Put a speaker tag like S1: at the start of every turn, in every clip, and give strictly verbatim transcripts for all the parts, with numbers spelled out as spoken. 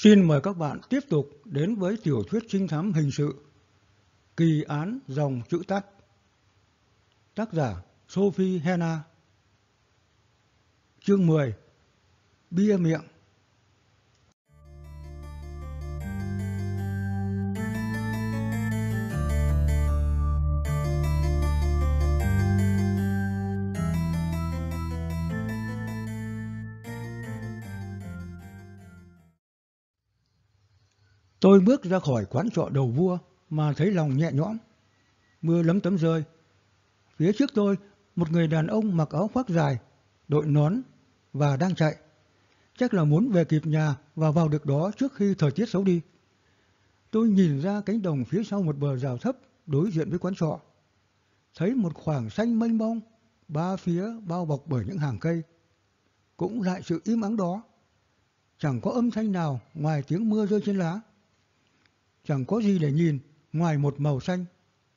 S1: Xin mời các bạn tiếp tục đến với tiểu thuyết trinh thám hình sự Kỳ án dòng chữ tắt. Tác giả Sophie Hannah. Chương mười. Bia miệng. Tôi bước ra khỏi quán trọ Đầu Vua mà thấy lòng nhẹ nhõm. Mưa lấm tấm rơi. Phía trước tôi, một người đàn ông mặc áo khoác dài, đội nón và đang chạy. Chắc là muốn về kịp nhà và vào được đó trước khi thời tiết xấu đi. Tôi nhìn ra cánh đồng phía sau một bờ rào thấp đối diện với quán trọ. Thấy một khoảng xanh mênh mông, ba phía bao bọc bởi những hàng cây. Cũng lại sự im ắng đó. Chẳng có âm thanh nào ngoài tiếng mưa rơi trên lá. Chẳng có gì để nhìn ngoài một màu xanh.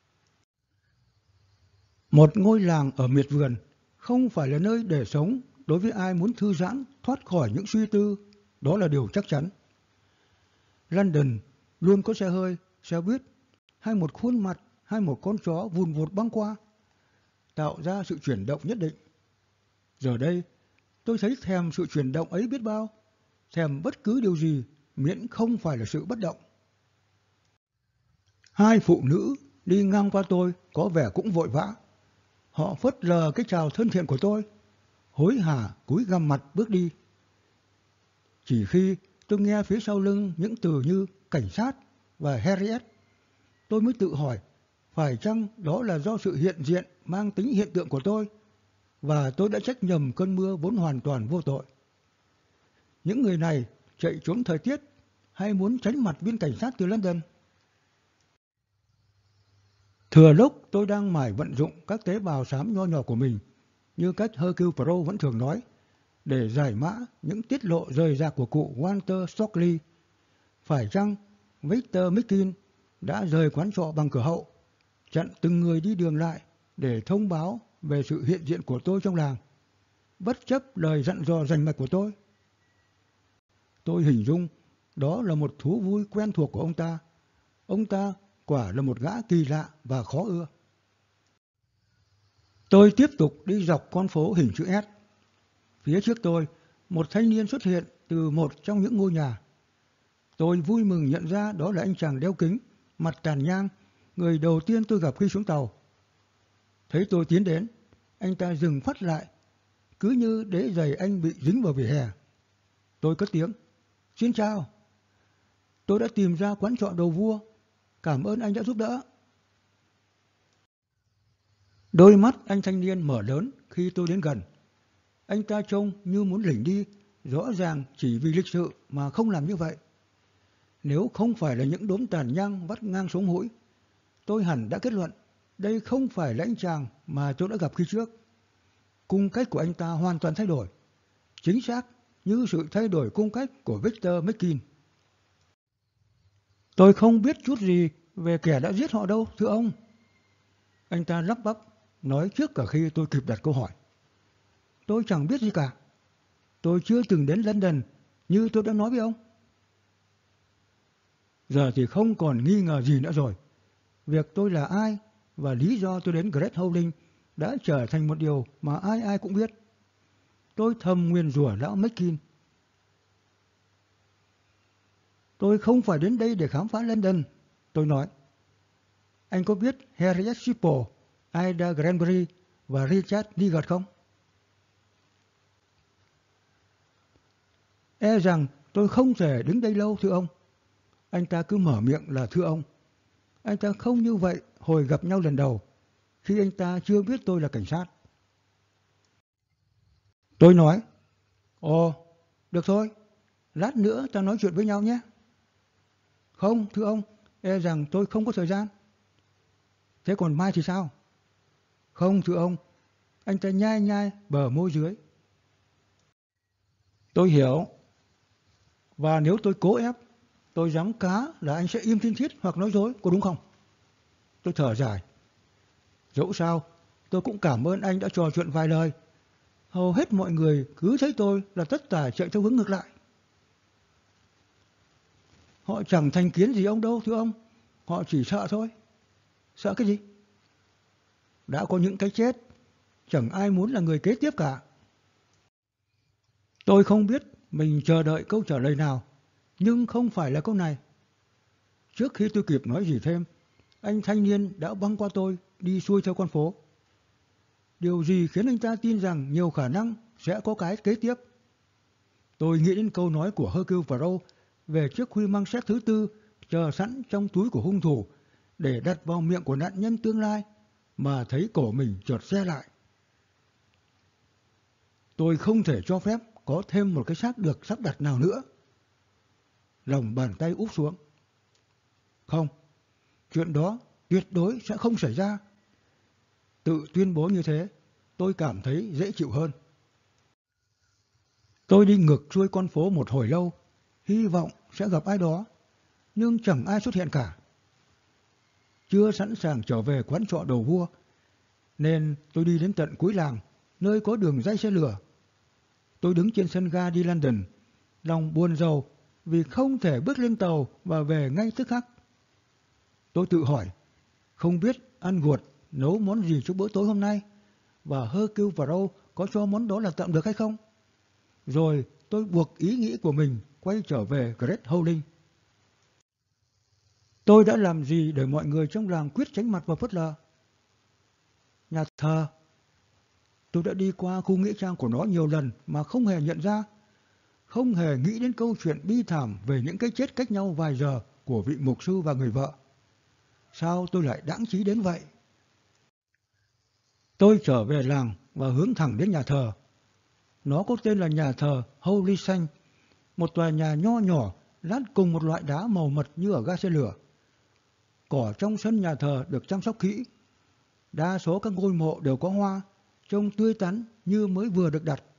S1: Một ngôi làng ở miệt vườn không phải là nơi để sống đối với ai muốn thư giãn, thoát khỏi những suy tư, đó là điều chắc chắn. London luôn có xe hơi, xe buýt, hay một khuôn mặt, hay một con chó vùn vụt băng qua, tạo ra sự chuyển động nhất định. Giờ đây, tôi thấy thèm sự chuyển động ấy biết bao, thèm bất cứ điều gì miễn không phải là sự bất động. Hai phụ nữ đi ngang qua tôi có vẻ cũng vội vã. Họ phớt lờ cái chào thân thiện của tôi, hối hả cúi gằm mặt bước đi. Chỉ khi tôi nghe phía sau lưng những từ như cảnh sát và Harriet, tôi mới tự hỏi phải chăng đó là do sự hiện diện mang tính hiện tượng của tôi, và tôi đã trách nhầm cơn mưa vốn hoàn toàn vô tội. Những người này chạy trốn thời tiết hay muốn tránh mặt viên cảnh sát từ London? Thừa lúc tôi đang mải vận dụng các tế bào xám nho nhỏ của mình, như cách Hercule Poirot vẫn thường nói, để giải mã những tiết lộ rời rạc của cụ Walter Stockley, phải chăng Victor Mickin đã rời quán trọ bằng cửa hậu, chặn từng người đi đường lại để thông báo về sự hiện diện của tôi trong làng, bất chấp lời dặn dò rành mạch của tôi? Tôi hình dung đó là một thú vui quen thuộc của ông ta. Ông ta quả là một gã kỳ lạ và khó ưa. Tôi tiếp tục đi dọc con phố hình chữ S. Phía trước tôi, một thanh niên xuất hiện từ một trong những ngôi nhà. Tôi vui mừng nhận ra đó là anh chàng đeo kính, mặt tàn nhang, người đầu tiên tôi gặp khi xuống tàu. Thấy tôi tiến đến, anh ta dừng phắt lại, cứ như đế giày anh bị dính vào vỉa hè. Tôi cất tiếng: "Xin chào. Tôi đã tìm ra quán trọ Đầu Vua. Cảm ơn anh đã giúp đỡ." Đôi mắt anh thanh niên mở lớn khi tôi đến gần. Anh ta trông như muốn lỉnh đi, rõ ràng chỉ vì lịch sự mà không làm như vậy. Nếu không phải là những đốm tàn nhang vắt ngang sống mũi, tôi hẳn đã kết luận đây không phải là anh chàng mà tôi đã gặp khi trước. Cung cách của anh ta hoàn toàn thay đổi, chính xác như sự thay đổi cung cách của Victor Mickin. "Tôi không biết chút gì về kẻ đã giết họ đâu, thưa ông." Anh ta lắp bắp, nói trước cả khi tôi kịp đặt câu hỏi. "Tôi chẳng biết gì cả. Tôi chưa từng đến London như tôi đã nói với ông." Giờ thì không còn nghi ngờ gì nữa rồi. Việc tôi là ai và lý do tôi đến Great Howling đã trở thành một điều mà ai ai cũng biết. Tôi thầm nguyền rủa lão Mickin. "Tôi không phải đến đây để khám phá London," tôi nói. "Anh có biết Harriet Shipple, Ida Granbury và Richard Niggard không?" "E rằng tôi không thể đứng đây lâu, thưa ông." Anh ta cứ mở miệng là thưa ông. Anh ta không như vậy hồi gặp nhau lần đầu, khi anh ta chưa biết tôi là cảnh sát. Tôi nói: "Ồ, được thôi, lát nữa ta nói chuyện với nhau nhé." "Không, thưa ông, e rằng tôi không có thời gian." "Thế còn mai thì sao?" "Không, thưa ông." Anh ta nhai nhai bờ môi dưới. Tôi hiểu. Và nếu tôi cố ép, tôi dám cá là anh sẽ im thiên thiết hoặc nói dối, có đúng không? Tôi thở dài. Dẫu sao, tôi cũng cảm ơn anh đã trò chuyện vài lời. Hầu hết mọi người cứ thấy tôi là tất tả chạy theo hướng ngược lại. Họ chẳng thành kiến gì ông đâu thưa ông. Họ chỉ sợ thôi. Sợ cái gì? Đã có những cái chết, chẳng ai muốn là người kế tiếp cả. Tôi không biết mình chờ đợi câu trả lời nào, nhưng không phải là câu này. Trước khi tôi kịp nói gì thêm, anh thanh niên đã băng qua tôi, đi xuôi theo con phố. Điều gì khiến anh ta tin rằng nhiều khả năng sẽ có cái kế tiếp? Tôi nghĩ đến câu nói của Hercule Poirot về chiếc khuy măng xét thứ tư chờ sẵn trong túi của hung thủ để đặt vào miệng của nạn nhân tương lai, mà thấy cổ mình chợt se lại. Tôi không thể cho phép có thêm một cái xác được sắp đặt nào nữa. Lòng bàn tay úp xuống. Không, chuyện đó tuyệt đối sẽ không xảy ra. Tự tuyên bố như thế, tôi cảm thấy dễ chịu hơn. Tôi đi ngược xuôi con phố một hồi lâu, hy vọng sẽ gặp ai đó, nhưng chẳng ai xuất hiện cả. Chưa sẵn sàng trở về quán trọ đầu vua, nên tôi đi đến tận cuối làng, nơi có đường ray xe lửa. Tôi đứng trên sân ga đi London, lòng buồn rầu vì không thể bước lên tàu và về ngay tức khắc. Tôi tự hỏi, không biết ăn guột nấu món gì cho bữa tối hôm nay, và Hercule Poirot có cho món đó là tạm được hay không? Rồi tôi buộc ý nghĩ của mình quay trở về Great Howling. Tôi đã làm gì để mọi người trong làng quyết tránh mặt và phớt lờ? Nhà thờ. Tôi đã đi qua khu nghĩa trang của nó nhiều lần mà không hề nhận ra, không hề nghĩ đến câu chuyện bi thảm về những cái chết cách nhau vài giờ của vị mục sư và người vợ. Sao tôi lại đãng trí đến vậy? Tôi trở về làng và hướng thẳng đến nhà thờ. Nó có tên là nhà thờ Holy Saint, một tòa nhà nho nhỏ lát cùng một loại đá màu mật như ở ga xe lửa. Cỏ trong sân nhà thờ được chăm sóc kỹ. Đa số các ngôi mộ đều có hoa, trông tươi tắn như mới vừa được đặt.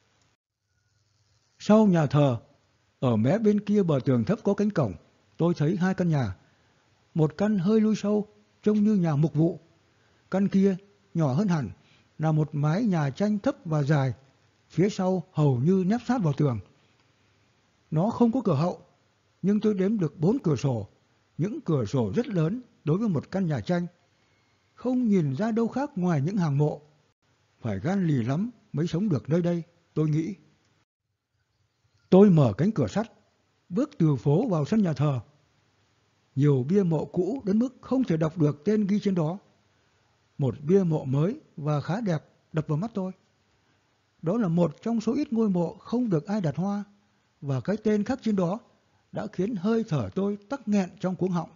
S1: Sau nhà thờ, ở mé bên kia bờ tường thấp có cánh cổng, tôi thấy hai căn nhà. Một căn hơi lui sâu, trông như nhà mục vụ. Căn kia, nhỏ hơn hẳn, là một mái nhà tranh thấp và dài, phía sau hầu như nép sát vào tường. Nó không có cửa hậu, nhưng tôi đếm được bốn cửa sổ, những cửa sổ rất lớn đối với một căn nhà tranh. Không nhìn ra đâu khác ngoài những hàng mộ. Phải gan lì lắm mới sống được nơi đây, tôi nghĩ. Tôi mở cánh cửa sắt, bước từ phố vào sân nhà thờ. Nhiều bia mộ cũ đến mức không thể đọc được tên ghi trên đó. Một bia mộ mới và khá đẹp đập vào mắt tôi. Đó là một trong số ít ngôi mộ không được ai đặt hoa, và cái tên khắc trên đó đã khiến hơi thở tôi tắc nghẹn trong cuống họng.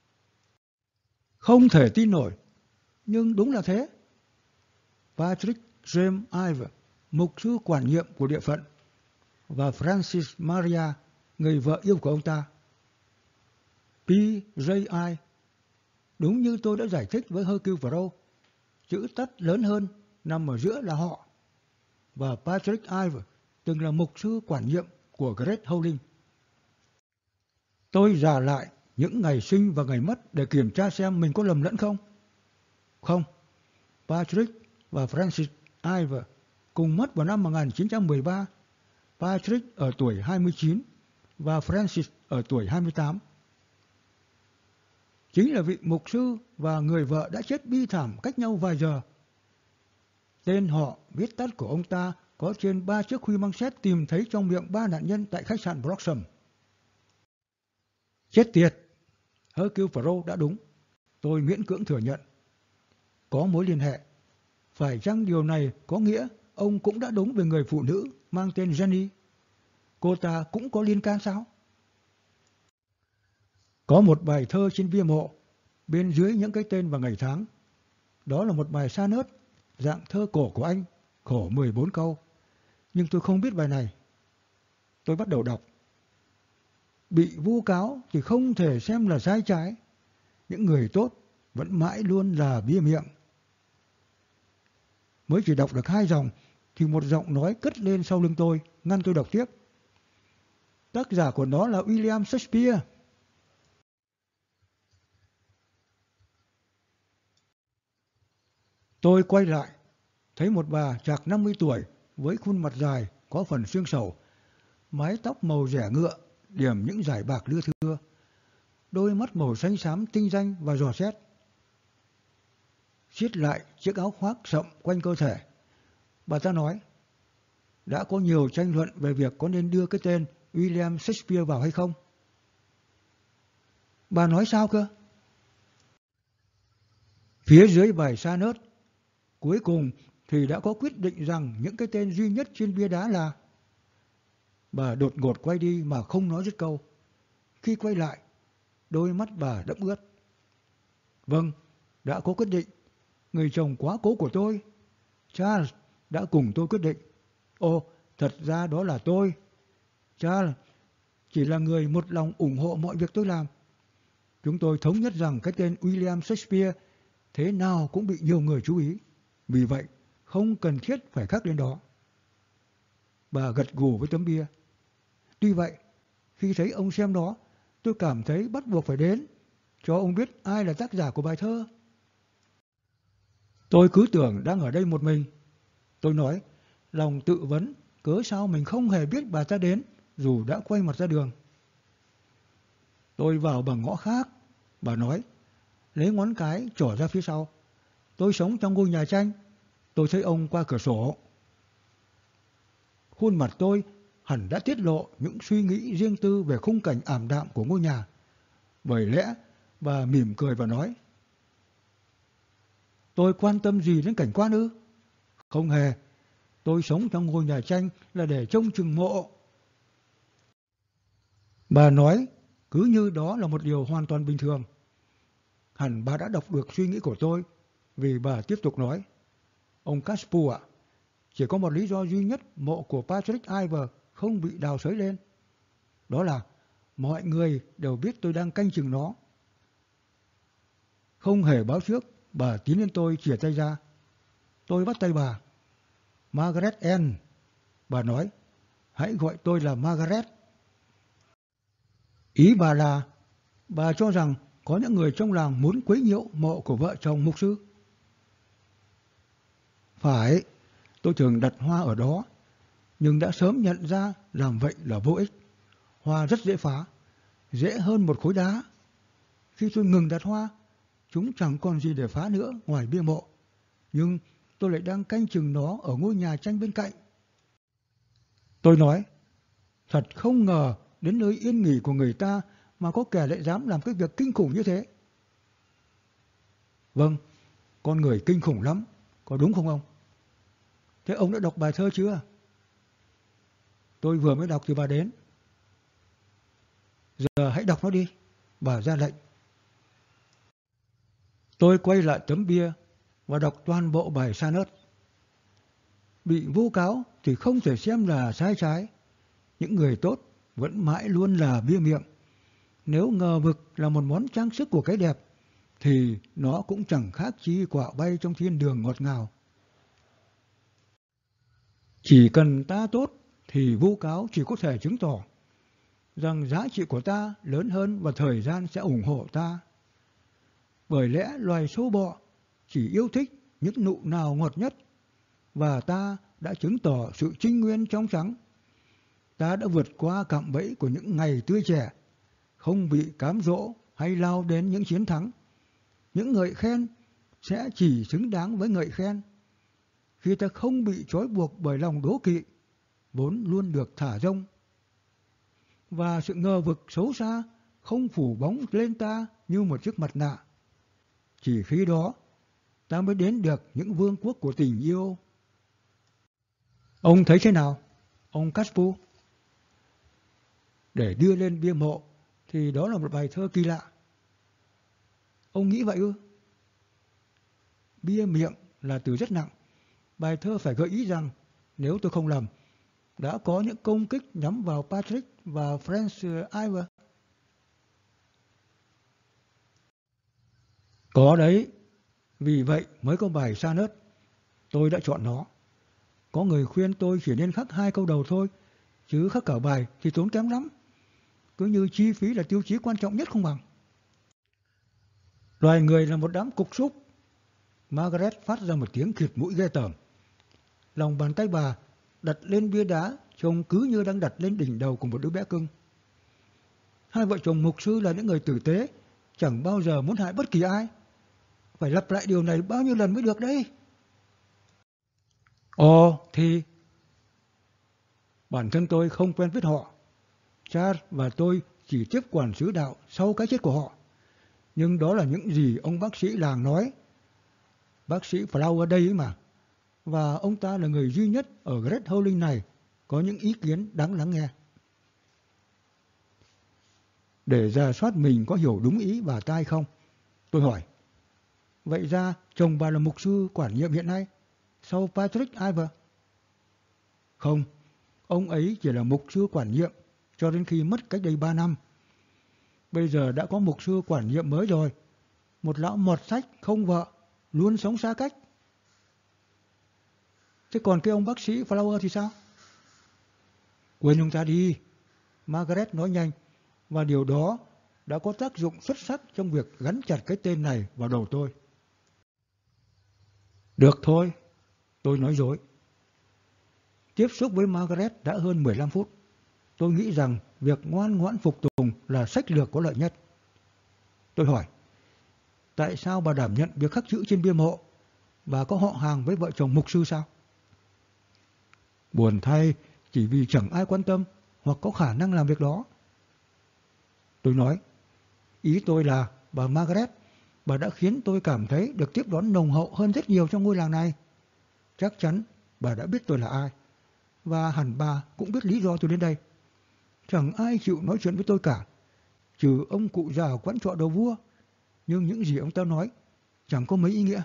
S1: Không thể tin nổi, nhưng đúng là thế. Patrick James Ive, mục sư quản nhiệm của địa phận, và Francis Maria, người vợ yêu của ông ta. P J I, đúng như tôi đã giải thích với Hercule Poirot, chữ tắt lớn hơn nằm ở giữa là họ. Và Patrick Ive từng là mục sư quản nhiệm của Great Howling. Tôi giả lại những ngày sinh và ngày mất để kiểm tra xem mình có lầm lẫn không. Không, Patrick và Francis Ive cùng mất vào năm một nghìn chín trăm mười ba. Patrick ở tuổi hai mươi chín và Francis ở tuổi hai mươi tám. Chính là vị mục sư và người vợ đã chết bi thảm cách nhau vài giờ. Tên họ viết tắt của ông ta có trên ba chiếc khuy măng sét tìm thấy trong miệng ba nạn nhân tại khách sạn Bloxham. Chết tiệt! Hercule Poirot đã đúng. Tôi miễn cưỡng thừa nhận. Có mối liên hệ. Phải chăng điều này có nghĩa ông cũng đã đúng về người phụ nữ mang tên Jenny? Cô ta cũng có liên can sao? Có một bài thơ trên bia mộ, bên dưới những cái tên và ngày tháng. Đó là một bài sonnet, dạng thơ cổ của anh, khổ mười bốn câu. Nhưng tôi không biết bài này. Tôi bắt đầu đọc. Bị vu cáo thì không thể xem là sai trái. Những người tốt vẫn mãi luôn là bia miệng. Mới chỉ đọc được hai dòng thì một giọng nói cất lên sau lưng tôi, ngăn tôi đọc tiếp. Tác giả của nó là William Shakespeare. Tôi quay lại, thấy một bà chạc năm mươi tuổi với khuôn mặt dài, có phần xương sầu, mái tóc màu rẻ ngựa điểm những dải bạc lưa thưa, đôi mắt màu xanh xám tinh danh và dò xét. Siết lại chiếc áo khoác rộng quanh cơ thể, bà ta nói, đã có nhiều tranh luận về việc có nên đưa cái tên William Shakespeare vào hay không. Bà nói sao cơ? Phía dưới bài sa nớt, cuối cùng thì đã có quyết định rằng những cái tên duy nhất trên bia đá là... Bà đột ngột quay đi mà không nói dứt câu. Khi quay lại, đôi mắt bà đẫm ướt. Vâng, đã có quyết định. Người chồng quá cố của tôi, Charles, đã cùng tôi quyết định. Ồ, thật ra đó là tôi. Charles chỉ là người một lòng ủng hộ mọi việc tôi làm. Chúng tôi thống nhất rằng cái tên William Shakespeare thế nào cũng bị nhiều người chú ý. Vì vậy, không cần thiết phải khắc lên đó. Bà gật gù với tấm bia. Tuy vậy, khi thấy ông xem đó, tôi cảm thấy bắt buộc phải đến, cho ông biết ai là tác giả của bài thơ. Tôi cứ tưởng đang ở đây một mình. Tôi nói, lòng tự vấn, cớ sao mình không hề biết bà ta đến, dù đã quay mặt ra đường. Tôi vào bằng ngõ khác, bà nói, lấy ngón cái trỏ ra phía sau. Tôi sống trong ngôi nhà tranh, tôi thấy ông qua cửa sổ. Khuôn mặt tôi hẳn đã tiết lộ những suy nghĩ riêng tư về khung cảnh ảm đạm của ngôi nhà. Bởi lẽ, bà mỉm cười và nói, tôi quan tâm gì đến cảnh quan ư? Không hề, tôi sống trong ngôi nhà tranh là để trông chừng mộ. Bà nói, cứ như đó là một điều hoàn toàn bình thường. Hẳn bà đã đọc được suy nghĩ của tôi, vì bà tiếp tục nói, ông Caspu ạ, chỉ có một lý do duy nhất mộ của Patrick Iver không bị đào xới lên. Đó là mọi người đều biết tôi đang canh chừng nó. Không hề báo trước, bà tiến lên tôi chìa tay ra. Tôi bắt tay bà. Margaret Ann, bà nói, hãy gọi tôi là Margaret. Ý bà là, bà cho rằng có những người trong làng muốn quấy nhiễu mộ của vợ chồng mục sư. Phải, tôi thường đặt hoa ở đó, nhưng đã sớm nhận ra làm vậy là vô ích. Hoa rất dễ phá, dễ hơn một khối đá. Khi tôi ngừng đặt hoa, chúng chẳng còn gì để phá nữa ngoài bia mộ. Nhưng tôi lại đang canh chừng nó ở ngôi nhà tranh bên cạnh. Tôi nói, thật không ngờ đến nơi yên nghỉ của người ta mà có kẻ lại dám làm cái việc kinh khủng như thế. Vâng, con người kinh khủng lắm, có đúng không ông? Thế ông đã đọc bài thơ chưa? Tôi vừa mới đọc thì bà đến. Giờ hãy đọc nó đi, bà ra lệnh. Tôi quay lại tấm bia và đọc toàn bộ bài sa nớt. Bị vu cáo thì không thể xem là sai trái. Những người tốt vẫn mãi luôn là bia miệng. Nếu ngờ vực là một món trang sức của cái đẹp, thì nó cũng chẳng khác chi quả bay trong thiên đường ngọt ngào. Chỉ cần ta tốt thì vu cáo chỉ có thể chứng tỏ rằng giá trị của ta lớn hơn và thời gian sẽ ủng hộ ta. Bởi lẽ loài sâu bọ chỉ yêu thích những nụ nào ngọt nhất, và ta đã chứng tỏ sự trinh nguyên trong trắng. Ta đã vượt qua cạm bẫy của những ngày tươi trẻ, không bị cám dỗ hay lao đến những chiến thắng. Những ngợi khen sẽ chỉ xứng đáng với ngợi khen khi ta không bị trói buộc bởi lòng đố kỵ, vốn luôn được thả rông. Và sự ngờ vực xấu xa không phủ bóng lên ta như một chiếc mặt nạ. Chỉ khi đó, ta mới đến được những vương quốc của tình yêu. Ông thấy thế nào, ông Caspu? Để đưa lên bia mộ thì đó là một bài thơ kỳ lạ. Ông nghĩ vậy ư? Bia miệng là từ rất nặng. Bài thơ phải gợi ý rằng, nếu tôi không lầm, đã có những công kích nhắm vào Patrick và Francis Iver. Có đấy, vì vậy mới có bài sa nớt. Tôi đã chọn nó. Có người khuyên tôi chỉ nên khắc hai câu đầu thôi, chứ khắc cả bài thì tốn kém lắm. Cứ như chi phí là tiêu chí quan trọng nhất không bằng. Loài người là một đám cục súc. Margaret phát ra một tiếng khịt mũi ghê tởm. Lòng bàn tay bà đặt lên bia đá trông cứ như đang đặt lên đỉnh đầu của một đứa bé cưng. Hai vợ chồng mục sư là những người tử tế, chẳng bao giờ muốn hại bất kỳ ai. Phải lặp lại điều này bao nhiêu lần mới được đấy? Ồ, thì bản thân tôi không quen biết họ. Charles và tôi chỉ tiếp quản sứ đạo sau cái chết của họ. Nhưng đó là những gì ông bác sĩ làng nói. Bác sĩ Flower ở đây ấy mà. Và ông ta là người duy nhất ở Great Howling này có những ý kiến đáng lắng nghe. Để rà soát mình có hiểu đúng ý bà ta hay không, tôi hỏi. Vậy ra chồng bà là mục sư quản nhiệm hiện nay, sau Patrick Iver? Không, ông ấy chỉ là mục sư quản nhiệm cho đến khi mất cách đây ba năm. Bây giờ đã có mục sư quản nhiệm mới rồi, một lão mọt sách không vợ, luôn sống xa cách. Thế còn cái ông bác sĩ Flower thì sao? Quên ông ta đi, Margaret nói nhanh, và điều đó đã có tác dụng xuất sắc trong việc gắn chặt cái tên này vào đầu tôi. Được thôi, tôi nói dối. Tiếp xúc với Margaret đã hơn mười lăm phút. Tôi nghĩ rằng việc ngoan ngoãn phục tùng là sách lược có lợi nhất. Tôi hỏi, tại sao bà đảm nhận việc khắc chữ trên bia mộ? Bà có họ hàng với vợ chồng mục sư sao? Buồn thay, chỉ vì chẳng ai quan tâm hoặc có khả năng làm việc đó. Tôi nói, ý tôi là bà Margaret, bà đã khiến tôi cảm thấy được tiếp đón nồng hậu hơn rất nhiều trong ngôi làng này. Chắc chắn bà đã biết tôi là ai, và hẳn bà cũng biết lý do tôi đến đây. Chẳng ai chịu nói chuyện với tôi cả, trừ ông cụ già ở quán trọ đầu vua, nhưng những gì ông ta nói chẳng có mấy ý nghĩa.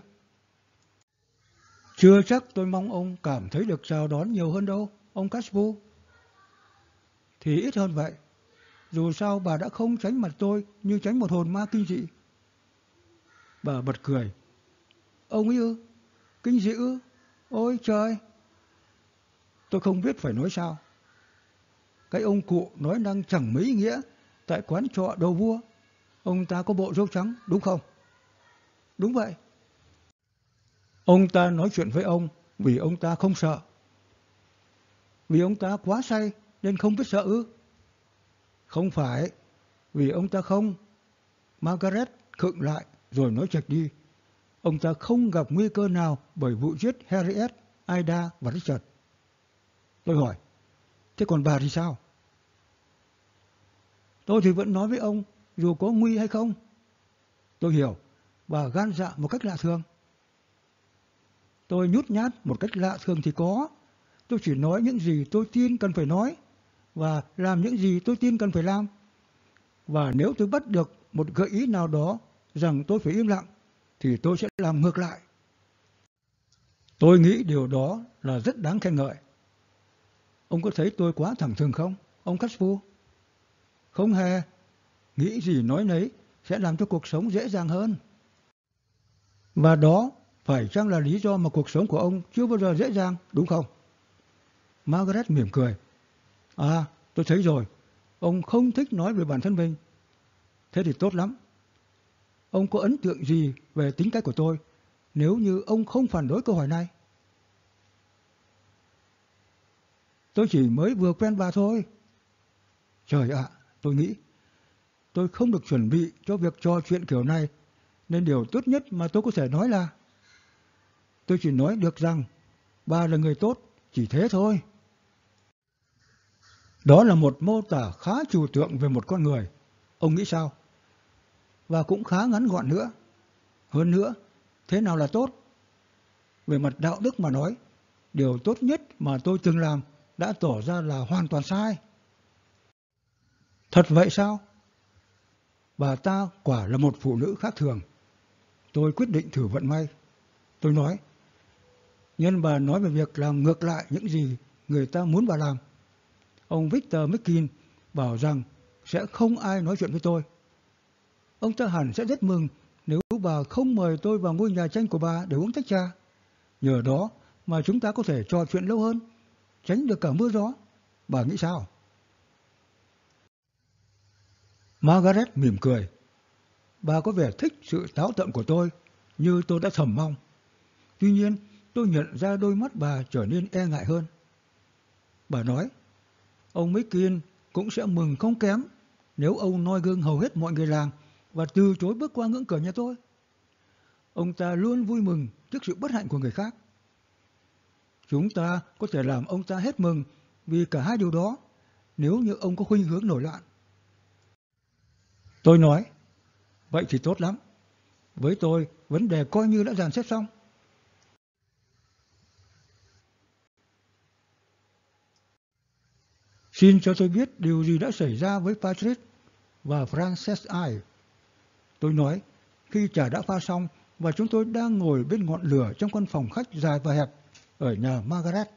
S1: Chưa chắc tôi mong ông cảm thấy được chào đón nhiều hơn đâu, ông Caspu. Thì ít hơn vậy. Dù sao bà đã không tránh mặt tôi như tránh một hồn ma kinh dị. Bà bật cười. Ông ấy ư? Kinh dị ư? Ôi trời! Tôi không biết phải nói sao. Cái ông cụ nói năng chẳng mấy ý nghĩa tại quán trọ đầu vua. Ông ta có bộ râu trắng, đúng không? Đúng vậy. Ông ta nói chuyện với ông vì ông ta không sợ. Vì ông ta quá say nên không biết sợ ư? Không phải, vì ông ta không. Margaret khựng lại rồi nói chệch đi. Ông ta không gặp nguy cơ nào bởi vụ giết Harriet, Ida và Richard. Tôi hỏi, thế còn bà thì sao? Tôi thì vẫn nói với ông, dù có nguy hay không. Tôi hiểu, bà gan dạ một cách lạ thường. Tôi nhút nhát một cách lạ thường thì có. Tôi chỉ nói những gì tôi tin cần phải nói, và làm những gì tôi tin cần phải làm. Và nếu tôi bắt được một gợi ý nào đó rằng tôi phải im lặng, thì tôi sẽ làm ngược lại. Tôi nghĩ điều đó là rất đáng khen ngợi. Ông có thấy tôi quá thẳng thừng không, ông Caspu? Không hề. Nghĩ gì nói nấy sẽ làm cho cuộc sống dễ dàng hơn. Và đó phải chăng là lý do mà cuộc sống của ông chưa bao giờ dễ dàng, đúng không? Margaret mỉm cười. À, tôi thấy rồi. Ông không thích nói về bản thân mình. Thế thì tốt lắm. Ông có ấn tượng gì về tính cách của tôi nếu như ông không phản đối câu hỏi này? Tôi chỉ mới vừa quen bà thôi. Trời ạ, tôi nghĩ. Tôi không được chuẩn bị cho việc trò chuyện kiểu này, nên điều tốt nhất mà tôi có thể nói là tôi chỉ nói được rằng bà là người tốt, chỉ thế thôi. Đó là một mô tả khá trừu tượng về một con người. Ông nghĩ sao? Và cũng khá ngắn gọn nữa. Hơn nữa, thế nào là tốt? Về mặt đạo đức mà nói, điều tốt nhất mà tôi từng làm đã tỏ ra là hoàn toàn sai. Thật vậy sao? Bà ta quả là một phụ nữ khác thường. Tôi quyết định thử vận may. Tôi nói, nhân bà nói về việc làm ngược lại những gì người ta muốn bà làm. Ông Victor Mickin bảo rằng sẽ không ai nói chuyện với tôi. Ông ta hẳn sẽ rất mừng nếu bà không mời tôi vào ngôi nhà tranh của bà để uống tách trà. Nhờ đó mà chúng ta có thể trò chuyện lâu hơn, tránh được cả mưa gió. Bà nghĩ sao? Margaret mỉm cười. Bà có vẻ thích sự táo tợn của tôi, như tôi đã thầm mong. Tuy nhiên, tôi nhận ra đôi mắt bà trở nên e ngại hơn. Bà nói, ông Mickin cũng sẽ mừng không kém nếu ông noi gương hầu hết mọi người làng và từ chối bước qua ngưỡng cửa nhà tôi. Ông ta luôn vui mừng trước sự bất hạnh của người khác. Chúng ta có thể làm ông ta hết mừng vì cả hai điều đó nếu như ông có khuynh hướng nổi loạn. Tôi nói, vậy thì tốt lắm. Với tôi, vấn đề coi như đã dàn xếp xong. Xin cho tôi biết điều gì đã xảy ra với Patrick và Frances Ive. Tôi nói, khi trà đã pha xong và chúng tôi đang ngồi bên ngọn lửa trong căn phòng khách dài và hẹp ở nhà Margaret.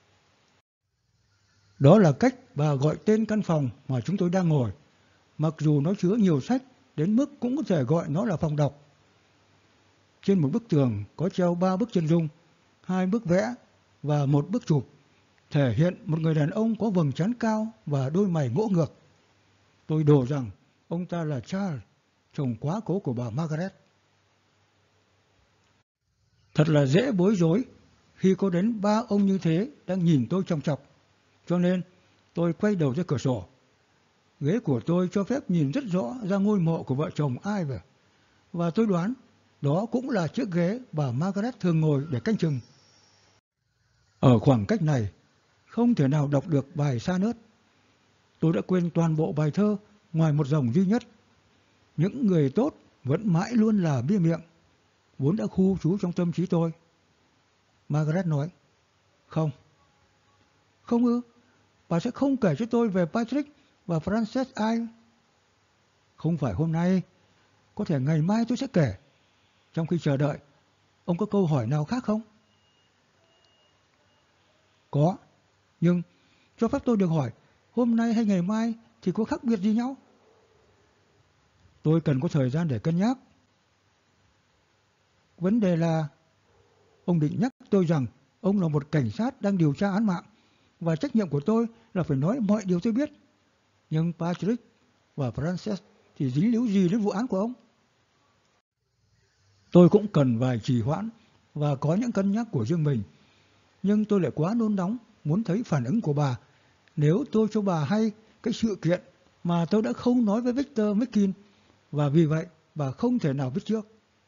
S1: Đó là cách bà gọi tên căn phòng mà chúng tôi đang ngồi, mặc dù nó chứa nhiều sách đến mức cũng có thể gọi nó là phòng đọc. Trên một bức tường có treo ba bức chân dung, hai bức vẽ và một bức chụp, thể hiện một người đàn ông có vầng trán cao và đôi mày ngỗ ngược. Tôi đổ rằng ông ta là Charles, chồng quá cố của bà Margaret. Thật là dễ bối rối khi có đến ba ông như thế đang nhìn tôi chòng chọc, cho nên tôi quay đầu ra cửa sổ. Ghế của tôi cho phép nhìn rất rõ ra ngôi mộ của vợ chồng Ive, và tôi đoán đó cũng là chiếc ghế bà Margaret thường ngồi để canh chừng. Ở khoảng cách này, không thể nào đọc được bài Sa Nớt. Tôi đã quên toàn bộ bài thơ ngoài một dòng duy nhất. Những người tốt vẫn mãi luôn là bia miệng, vốn đã khu trú trong tâm trí tôi. Margaret nói, không. Không ư? Bà sẽ không kể cho tôi về Patrick và Frances Ive? Không phải hôm nay, có thể ngày mai tôi sẽ kể. Trong khi chờ đợi, ông có câu hỏi nào khác không? Có, nhưng cho phép tôi được hỏi, hôm nay hay ngày mai thì có khác biệt gì nhau? Tôi cần có thời gian để cân nhắc. Vấn đề là, ông định nhắc tôi rằng ông là một cảnh sát đang điều tra án mạng, và trách nhiệm của tôi là phải nói mọi điều tôi biết. Nhưng Patrick và Frances thì dính líu gì đến vụ án của ông? Tôi cũng cần vài trì hoãn và có những cân nhắc của riêng mình. Nhưng tôi lại quá nôn nóng muốn thấy phản ứng của bà nếu tôi cho bà hay cái sự kiện mà tôi đã không nói với Victor Mckin, và vì vậy bà không thể nào biết trước.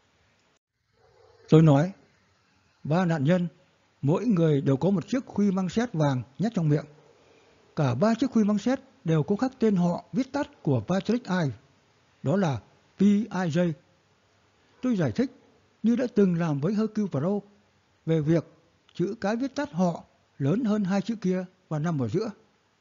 S1: Tôi nói, ba nạn nhân, mỗi người đều có một chiếc khuy măng sét vàng nhét trong miệng. Cả ba chiếc khuy măng sét đều có khắc tên họ viết tắt của Patrick Ive, đó là P I J. Tôi giải thích như đã từng làm với Hercule Poirot về việc chữ cái viết tắt họ lớn hơn hai chữ kia và nằm ở giữa.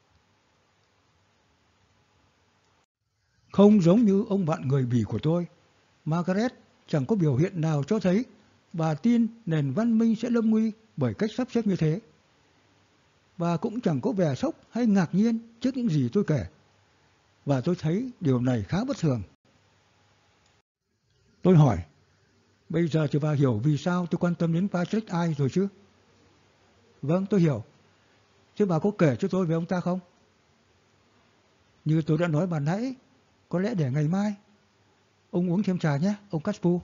S1: Không giống như ông bạn người Bỉ của tôi, Margaret chẳng có biểu hiện nào cho thấy bà tin nền văn minh sẽ lâm nguy bởi cách sắp xếp như thế. Bà cũng chẳng có vẻ sốc hay ngạc nhiên trước những gì tôi kể, và tôi thấy điều này khá bất thường. Tôi hỏi, bây giờ thì bà hiểu vì sao tôi quan tâm đến Patrick Ive rồi chứ? Vâng, tôi hiểu. Thế bà có kể cho tôi về ông ta không? Như tôi đã nói bà nãy, có lẽ để ngày mai. Ông uống thêm trà nhé, ông Caspu.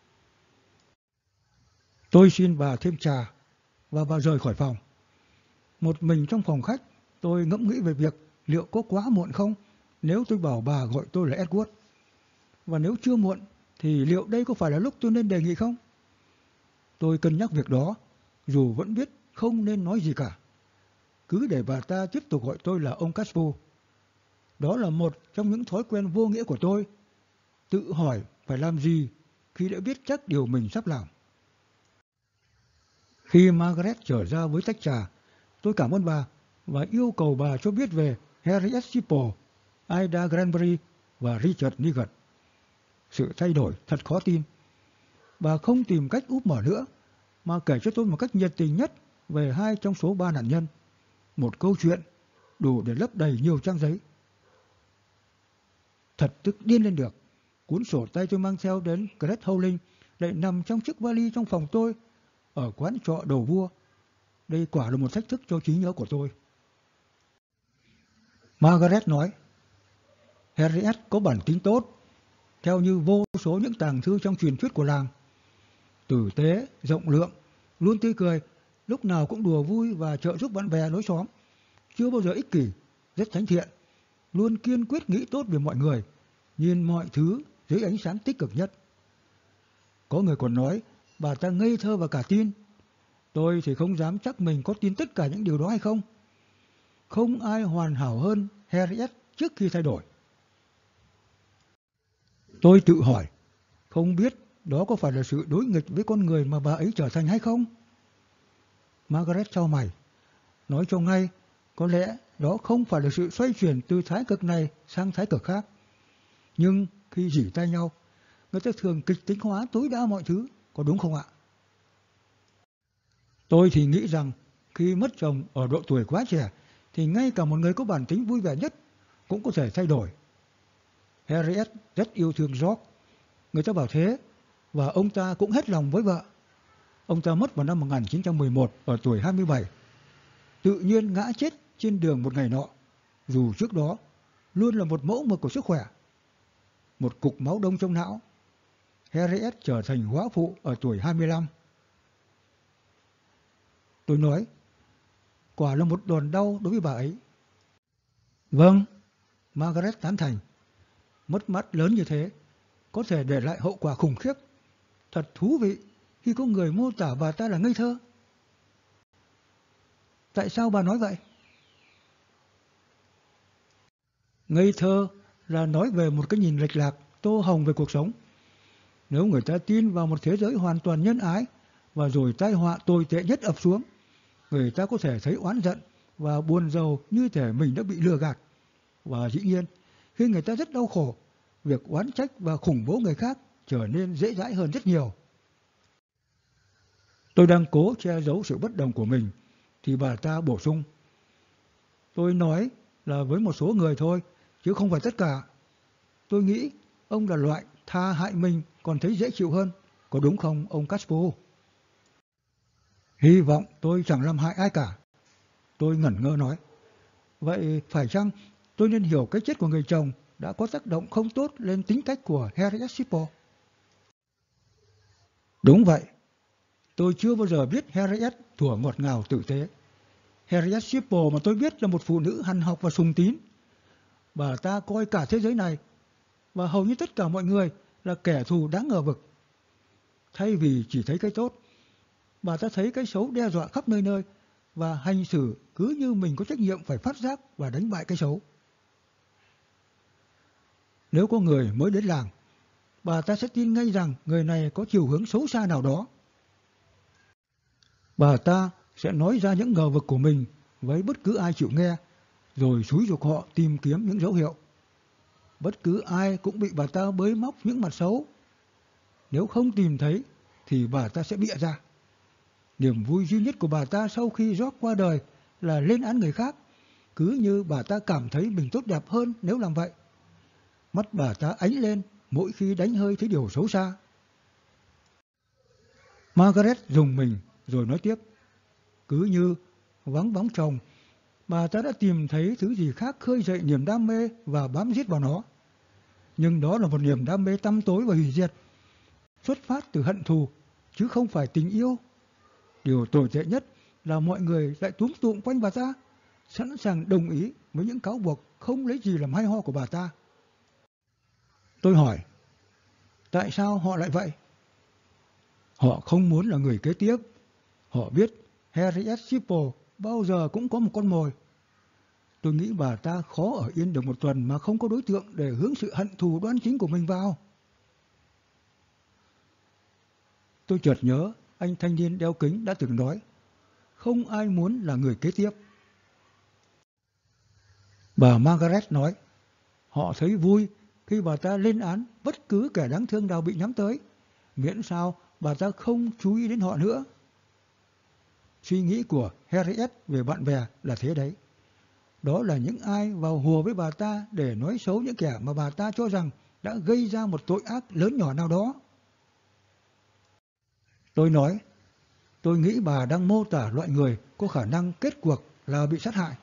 S1: Tôi xin bà thêm trà, và bà rời khỏi phòng. Một mình trong phòng khách, tôi ngẫm nghĩ về việc liệu có quá muộn không nếu tôi bảo bà gọi tôi là Edward. Và nếu chưa muộn, thì liệu đây có phải là lúc tôi nên đề nghị không? Tôi cân nhắc việc đó, dù vẫn biết không nên nói gì cả. Cứ để bà ta tiếp tục gọi tôi là ông Caspu. Đó là một trong những thói quen vô nghĩa của tôi, tự hỏi phải làm gì khi đã biết chắc điều mình sắp làm. Khi Margaret trở ra với tách trà, tôi cảm ơn bà và yêu cầu bà cho biết về Harriet Sipple, Ida Granbury và Richard Nigat. Sự thay đổi thật khó tin. Bà không tìm cách úp mở nữa, mà kể cho tôi một cách nhiệt tình nhất về hai trong số ba nạn nhân. Một câu chuyện đủ để lấp đầy nhiều trang giấy. Thật tức điên lên được. Cuốn sổ tay tôi mang theo đến Great Howling lại nằm trong chiếc vali trong phòng tôi ở quán trọ Đầu Vua. Đây quả là một thách thức cho trí nhớ của tôi. Margaret nói, Harriet có bản tính tốt, theo như vô số những tàng thư trong truyền thuyết của làng. Tử tế, rộng lượng, luôn tươi cười, lúc nào cũng đùa vui và trợ giúp bạn bè lối xóm. Chưa bao giờ ích kỷ, rất thánh thiện. luôn kiên quyết nghĩ tốt về mọi người, nhìn mọi thứ dưới ánh sáng tích cực nhất. Có người còn nói bà ta ngây thơ và cả tin. Tôi thì không dám chắc mình có tin tất cả những điều đó hay không. Không ai hoàn hảo hơn Harriet trước khi thay đổi. Tôi tự hỏi, không biết đó có phải là sự đối nghịch với con người mà bà ấy trở thành hay không? Margaret chau mày, nói cho ngay, có lẽ đó không phải là sự xoay chuyển từ thái cực này sang thái cực khác. Nhưng khi rỉ tay nhau, người ta thường kịch tính hóa tối đa mọi thứ, có đúng không ạ? Tôi thì nghĩ rằng khi mất chồng ở độ tuổi quá trẻ thì ngay cả một người có bản tính vui vẻ nhất cũng có thể thay đổi. Harriet rất yêu thương George, người ta bảo thế, và ông ta cũng hết lòng với vợ. Ông ta mất vào năm một nghìn chín trăm mười một ở tuổi hai mươi bảy, tự nhiên ngã chết trên đường một ngày nọ, dù trước đó luôn là một mẫu mực của sức khỏe. Một cục máu đông trong não. Harriet trở thành góa phụ ở tuổi hai mươi lăm. Tôi nói, quả là một đòn đau đối với bà ấy. Vâng, Margaret tán thành. Mất mát lớn như thế có thể để lại hậu quả khủng khiếp. Thật thú vị khi có người mô tả bà ta là ngây thơ. Tại sao bà nói vậy? Ngây thơ là nói về một cái nhìn lệch lạc, tô hồng về cuộc sống. Nếu người ta tin vào một thế giới hoàn toàn nhân ái và rồi tai họa tồi tệ nhất ập xuống, người ta có thể thấy oán giận và buồn rầu như thể mình đã bị lừa gạt. Và dĩ nhiên, khi người ta rất đau khổ, việc oán trách và khủng bố người khác trở nên dễ dãi hơn rất nhiều. Tôi đang cố che giấu sự bất đồng của mình, thì bà ta bổ sung. Tôi nói là với một số người thôi, chứ không phải tất cả. Tôi nghĩ ông là loại tha hại mình còn thấy dễ chịu hơn, có đúng không ông Caspo? Hy vọng tôi chẳng làm hại ai cả. Tôi ngẩn ngơ nói. Vậy phải chăng tôi nên hiểu cái chết của người chồng đã có tác động không tốt lên tính cách của Harriet Sipple? Đúng vậy. Tôi chưa bao giờ biết Harriet thuở ngọt ngào tử tế. Harriet Sipple mà tôi biết là một phụ nữ hằn học và sùng tín. Bà ta coi cả thế giới này và hầu như tất cả mọi người là kẻ thù đáng ngờ vực. Thay vì chỉ thấy cái tốt, bà ta thấy cái xấu đe dọa khắp nơi nơi và hành xử cứ như mình có trách nhiệm phải phát giác và đánh bại cái xấu. Nếu có người mới đến làng, bà ta sẽ tin ngay rằng người này có chiều hướng xấu xa nào đó. Bà ta sẽ nói ra những ngờ vực của mình với bất cứ ai chịu nghe, rồi xúi giục họ tìm kiếm những dấu hiệu. Bất cứ ai cũng bị bà ta bới móc những mặt xấu. Nếu không tìm thấy thì bà ta sẽ bịa ra. Niềm vui duy nhất của bà ta sau khi George qua đời là lên án người khác, cứ như bà ta cảm thấy mình tốt đẹp hơn nếu làm vậy. Mắt bà ta ánh lên mỗi khi đánh hơi thấy điều xấu xa. Margaret rùng mình rồi nói tiếp. Cứ như vắng bóng chồng, bà ta đã tìm thấy thứ gì khác khơi dậy niềm đam mê và bám giết vào nó. Nhưng đó là một niềm đam mê tăm tối và hủy diệt, xuất phát từ hận thù, chứ không phải tình yêu. Điều tồi tệ nhất là mọi người lại túm tụm quanh bà ta, sẵn sàng đồng ý với những cáo buộc không lấy gì làm hay ho của bà ta. Tôi hỏi, tại sao họ lại vậy? Họ không muốn là người kế tiếp. Họ biết Harriet Sipple bao giờ cũng có một con mồi. Tôi nghĩ bà ta khó ở yên được một tuần mà không có đối tượng để hướng sự hận thù đoan chính của mình vào. Tôi chợt nhớ anh thanh niên đeo kính đã từng nói, không ai muốn là người kế tiếp. Bà Margaret nói, họ thấy vui khi bà ta lên án bất cứ kẻ đáng thương nào bị nhắm tới, miễn sao bà ta không chú ý đến họ nữa. Suy nghĩ của Harriet về bạn bè là thế đấy. Đó là những ai vào hùa với bà ta để nói xấu những kẻ mà bà ta cho rằng đã gây ra một tội ác lớn nhỏ nào đó. Tôi nói, tôi nghĩ bà đang mô tả loại người có khả năng kết cuộc là bị sát hại.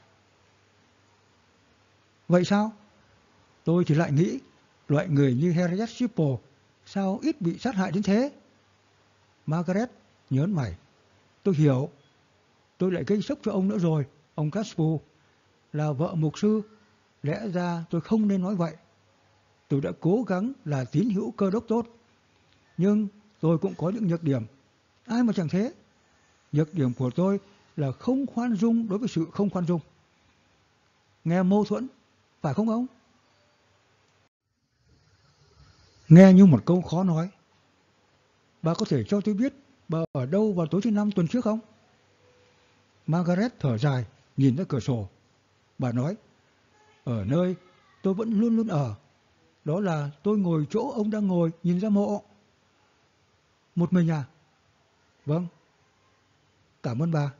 S1: Vậy sao? Tôi thì lại nghĩ, loại người như Harriet Sipple sao ít bị sát hại đến thế? Margaret nhớn mày. Tôi hiểu. Tôi lại gây sốc cho ông nữa rồi, ông Caspo. Là vợ mục sư, lẽ ra tôi không nên nói vậy. Tôi đã cố gắng là tín hữu Cơ đốc tốt, nhưng tôi cũng có những nhược điểm. Ai mà chẳng thế? Nhược điểm của tôi là không khoan dung đối với sự không khoan dung. Nghe mâu thuẫn, phải không ông? Nghe như một câu khó nói. Bà có thể cho tôi biết bà ở đâu vào tối thứ năm tuần trước không? Margaret thở dài, nhìn ra cửa sổ. Bà nói, ở nơi tôi vẫn luôn luôn ở. Đó là tôi ngồi chỗ ông đang ngồi, nhìn ra mộ. Một mình à? Vâng. Cảm ơn bà.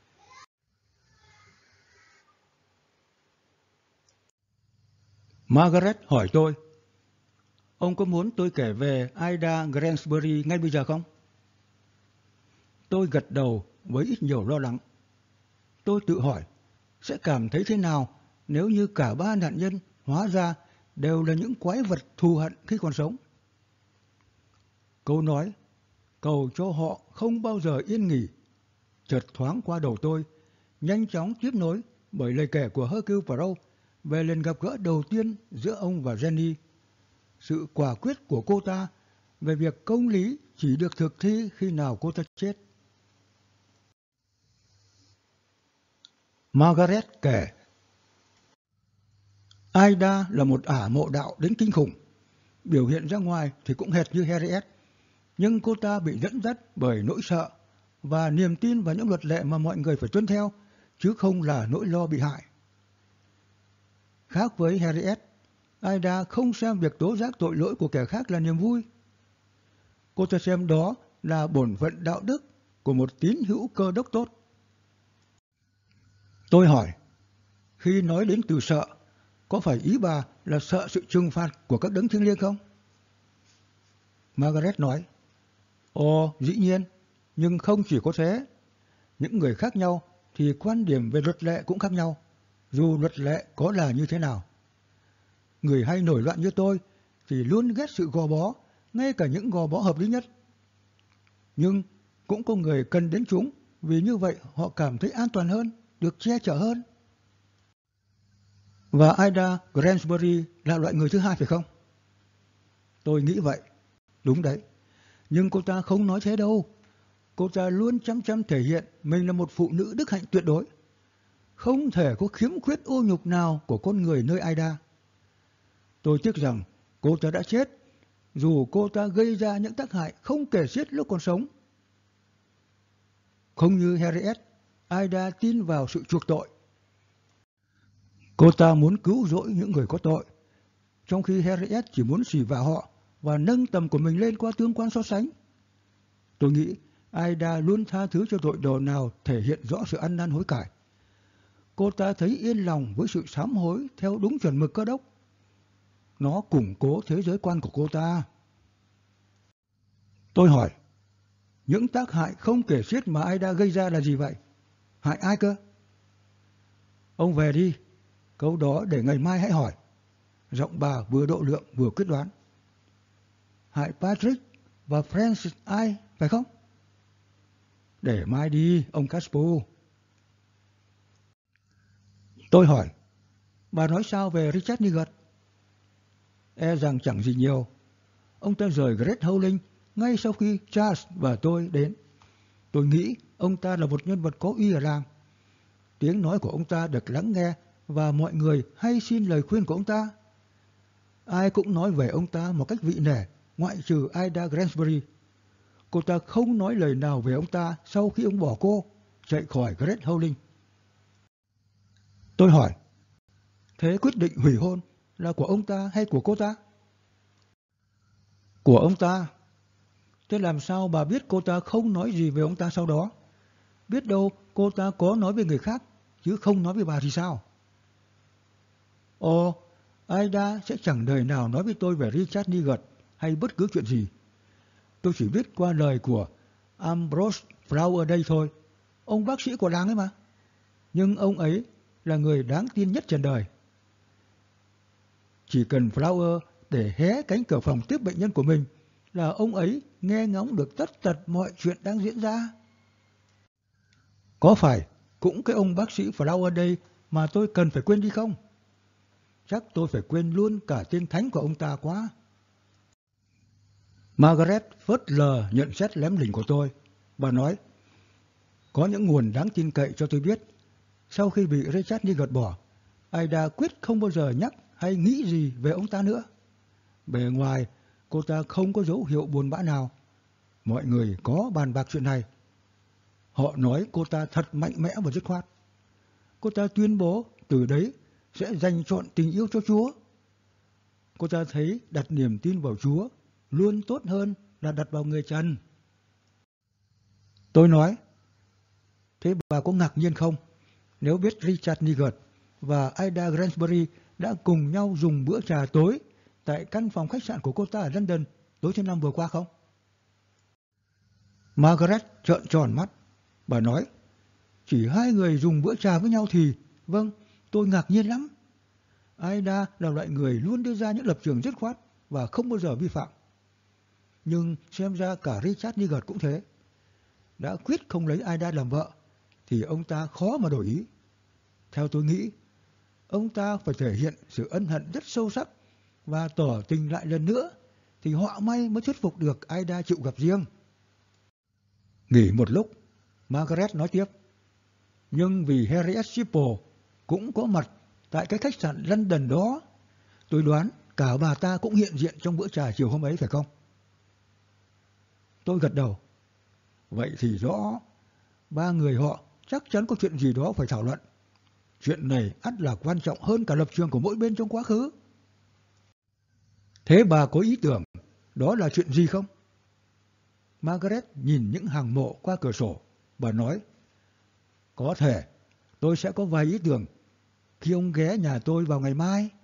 S1: Margaret hỏi tôi, ông có muốn tôi kể về Ida Granbury ngay bây giờ không? Tôi gật đầu với ít nhiều lo lắng. Tôi tự hỏi, sẽ cảm thấy thế nào nếu như cả ba nạn nhân hóa ra đều là những quái vật thù hận khi còn sống? Câu nói, cầu cho họ không bao giờ yên nghỉ, chợt thoáng qua đầu tôi, nhanh chóng tiếp nối bởi lời kể của Hercule Poirot về lần gặp gỡ đầu tiên giữa ông và Jenny. Sự quả quyết của cô ta về việc công lý chỉ được thực thi khi nào cô ta chết. Margaret kể, Ida là một ả mộ đạo đến kinh khủng. Biểu hiện ra ngoài thì cũng hệt như Harriet, nhưng cô ta bị dẫn dắt bởi nỗi sợ và niềm tin vào những luật lệ mà mọi người phải tuân theo, chứ không là nỗi lo bị hại. Khác với Harriet, Ida không xem việc tố giác tội lỗi của kẻ khác là niềm vui. Cô ta xem đó là bổn phận đạo đức của một tín hữu Cơ đốc tốt. Tôi hỏi, khi nói đến từ sợ, có phải ý bà là sợ sự trừng phạt của các đấng thiêng liêng không? Margaret nói, ồ, dĩ nhiên, nhưng không chỉ có thế. Những người khác nhau thì quan điểm về luật lệ cũng khác nhau, dù luật lệ có là như thế nào. Người hay nổi loạn như tôi thì luôn ghét sự gò bó, ngay cả những gò bó hợp lý nhất. Nhưng cũng có người cần đến chúng, vì như vậy họ cảm thấy an toàn hơn, được che chở hơn. Và Ida Granbury là loại người thứ hai phải không? Tôi nghĩ vậy. Đúng đấy. Nhưng cô ta không nói thế đâu. Cô ta luôn chăm chăm thể hiện mình là một phụ nữ đức hạnh tuyệt đối. Không thể có khiếm khuyết ô nhục nào của con người nơi Ida. Tôi tiếc rằng cô ta đã chết, dù cô ta gây ra những tác hại không kể xiết lúc còn sống. Không như Harriet, Ida tin vào sự chuộc tội. Cô ta muốn cứu rỗi những người có tội, trong khi Harriet chỉ muốn xỉ vả họ và nâng tầm của mình lên qua tương quan so sánh. Tôi nghĩ Ida luôn tha thứ cho tội đồ nào thể hiện rõ sự ăn năn hối cải. Cô ta thấy yên lòng với sự sám hối theo đúng chuẩn mực Cơ đốc. Nó củng cố thế giới quan của cô ta. Tôi hỏi, những tác hại không kể xiết mà Ida gây ra là gì vậy? Hại ai cơ? Ông về đi, câu đó để ngày mai hãy hỏi. Giọng bà vừa độ lượng vừa quyết đoán. Hại Patrick và Francis ai, phải không? Để mai đi, ông Caspo. Tôi hỏi, bà nói sao về Richard Niggard? E rằng chẳng gì nhiều. Ông ta rời Great Howling ngay sau khi Charles và tôi đến. Tôi nghĩ ông ta là một nhân vật có uy ở làng. Tiếng nói của ông ta được lắng nghe và mọi người hay xin lời khuyên của ông ta. Ai cũng nói về ông ta một cách vị nể, ngoại trừ Ida Granbury. Cô ta không nói lời nào về ông ta sau khi ông bỏ cô, chạy khỏi Great Howling. Tôi hỏi, thế quyết định hủy hôn là của ông ta hay của cô ta? Của ông ta. Thế làm sao bà biết cô ta không nói gì về ông ta sau đó? Biết đâu cô ta có nói với người khác, chứ không nói với bà thì sao? Ồ, Ida sẽ chẳng đời nào nói với tôi về Richard Niggard hay bất cứ chuyện gì. Tôi chỉ biết qua lời của Ambrose Flower đây thôi, ông bác sĩ của làng ấy mà. Nhưng ông ấy là người đáng tin nhất trên đời. Chỉ cần Flower để hé cánh cửa phòng tiếp bệnh nhân của mình là ông ấy nghe ngóng được tất tật mọi chuyện đang diễn ra. Có phải cũng cái ông bác sĩ Flower đây mà tôi cần phải quên đi không? chắc tôi phải quên luôn cả tên thánh của ông ta quá. Margaret phớt lờ nhận xét lém lỉnh của tôi. Bà nói, có những nguồn đáng tin cậy cho tôi biết, sau khi bị Richard Nigel bỏ, Ida quyết không bao giờ nhắc hay nghĩ gì về ông ta nữa. Bề ngoài, cô ta không có dấu hiệu buồn bã nào. Mọi người có bàn bạc chuyện này. Họ nói cô ta thật mạnh mẽ và dứt khoát. Cô ta tuyên bố từ đấy sẽ dành trọn tình yêu cho Chúa. Cô ta thấy đặt niềm tin vào Chúa luôn tốt hơn là đặt vào người trần. Tôi nói, thế bà có ngạc nhiên không nếu biết Richard Nigel và Ida Granbury đã cùng nhau dùng bữa trà tối tại căn phòng khách sạn của cô ta ở London tối thứ năm vừa qua không? Margaret trợn tròn mắt. Bà nói, chỉ hai người dùng bữa trà với nhau thì, vâng, tôi ngạc nhiên lắm. Ida là loại người luôn đưa ra những lập trường dứt khoát và không bao giờ vi phạm. Nhưng xem ra cả Richard Nigel cũng thế. Đã quyết không lấy Ida làm vợ, thì ông ta khó mà đổi ý. Theo tôi nghĩ, ông ta phải thể hiện sự ân hận rất sâu sắc và tỏ tình lại lần nữa, thì họ may mới thuyết phục được Ida chịu gặp riêng. Nghỉ một lúc, Margaret nói tiếp, nhưng vì Harriet Shipple cũng có mặt tại cái khách sạn London đó, tôi đoán cả bà ta cũng hiện diện trong bữa trà chiều hôm ấy phải không? Tôi gật đầu. Vậy thì rõ, ba người họ chắc chắn có chuyện gì đó phải thảo luận. Chuyện này ắt là quan trọng hơn cả lập trường của mỗi bên trong quá khứ. Thế bà có ý tưởng đó là chuyện gì không? Margaret nhìn những hàng mộ qua cửa sổ. Bà nói, có thể tôi sẽ có vài ý tưởng khi ông ghé nhà tôi vào ngày mai.